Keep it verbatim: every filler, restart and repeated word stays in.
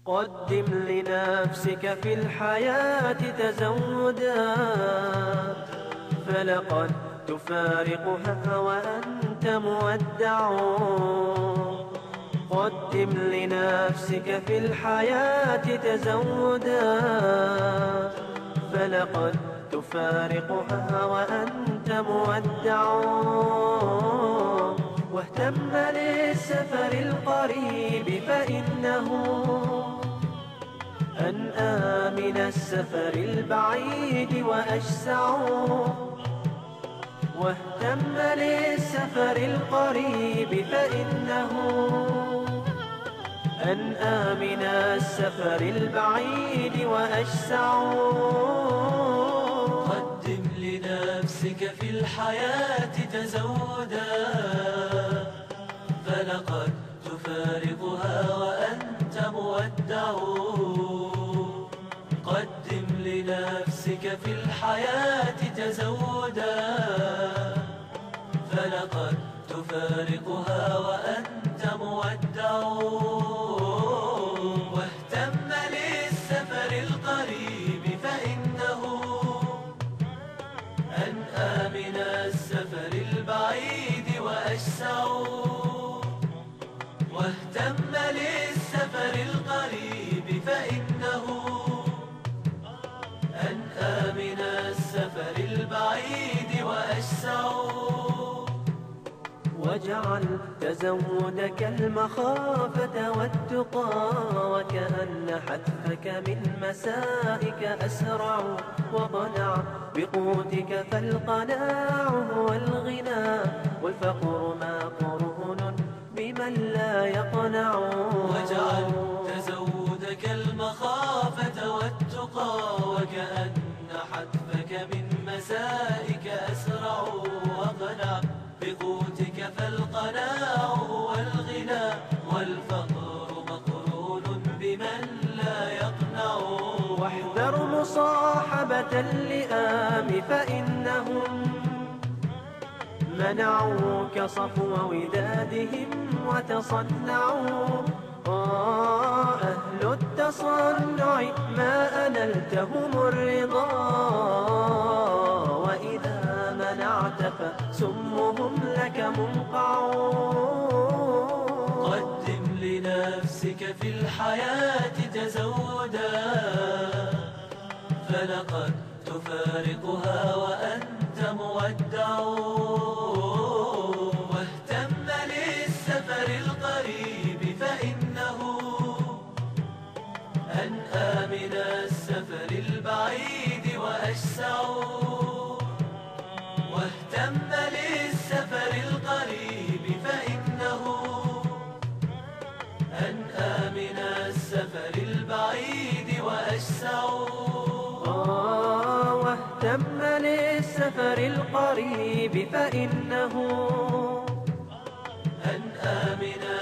قدم لنفسك في الحياة تزودا، فلقد تفارقها وأنت مودع. قدم لنفسك في الحياة تزودا، فلقد تفارقها وأنت مودع. واهتم للسفر القريب فإنه أنأى من السفر البعيد وأشسع. واهتم للسفر القريب فإنه أنأى من السفر البعيد وأشسع. قدم لنفسك في الحياة تزودا، فلقد تفارقها وأنت مودع. قدم لنفسك في الحياة تزودا، فلقد تفارقها وأنت مودع. واهتم للسفر القريب فإنه أنأى من السفر البعيد وأشسع. واهتم للسفر القريب فإنه أنأى من السفر البعيد وأشسع. واجعل تزودك المخافة والتقى، وكأن حتفك من مسائك أسرع. وقنع بقوتك فالقناع هو الغنى، والفقر مقرون بمن لا يقنع. واجعل تزودك المخافة والتقى، وكأن حتفك من مسائك أسرع. وقنع بقوتك فالقناع هو الغنى، والفقر مقرون بمن لا يقنع. واحذر مصاحبة اللئام فإنهم منعوك صفو ودادهم وتصنعوا. أهل التصنع ما أنلتهم الرضا، وإذا منعت فسمهم لك منقع. قدم لنفسك في الحياة تزودا، فلقد تفارقها وأنت مودع. واهتم للسفر القريب فإنه أنأى من السفر البعيد وأشسع. واهتم للسفر القريب فإنه أنأى من السفر البعيد وأشسع. واهتم للسفر القريب فإنه أنأى من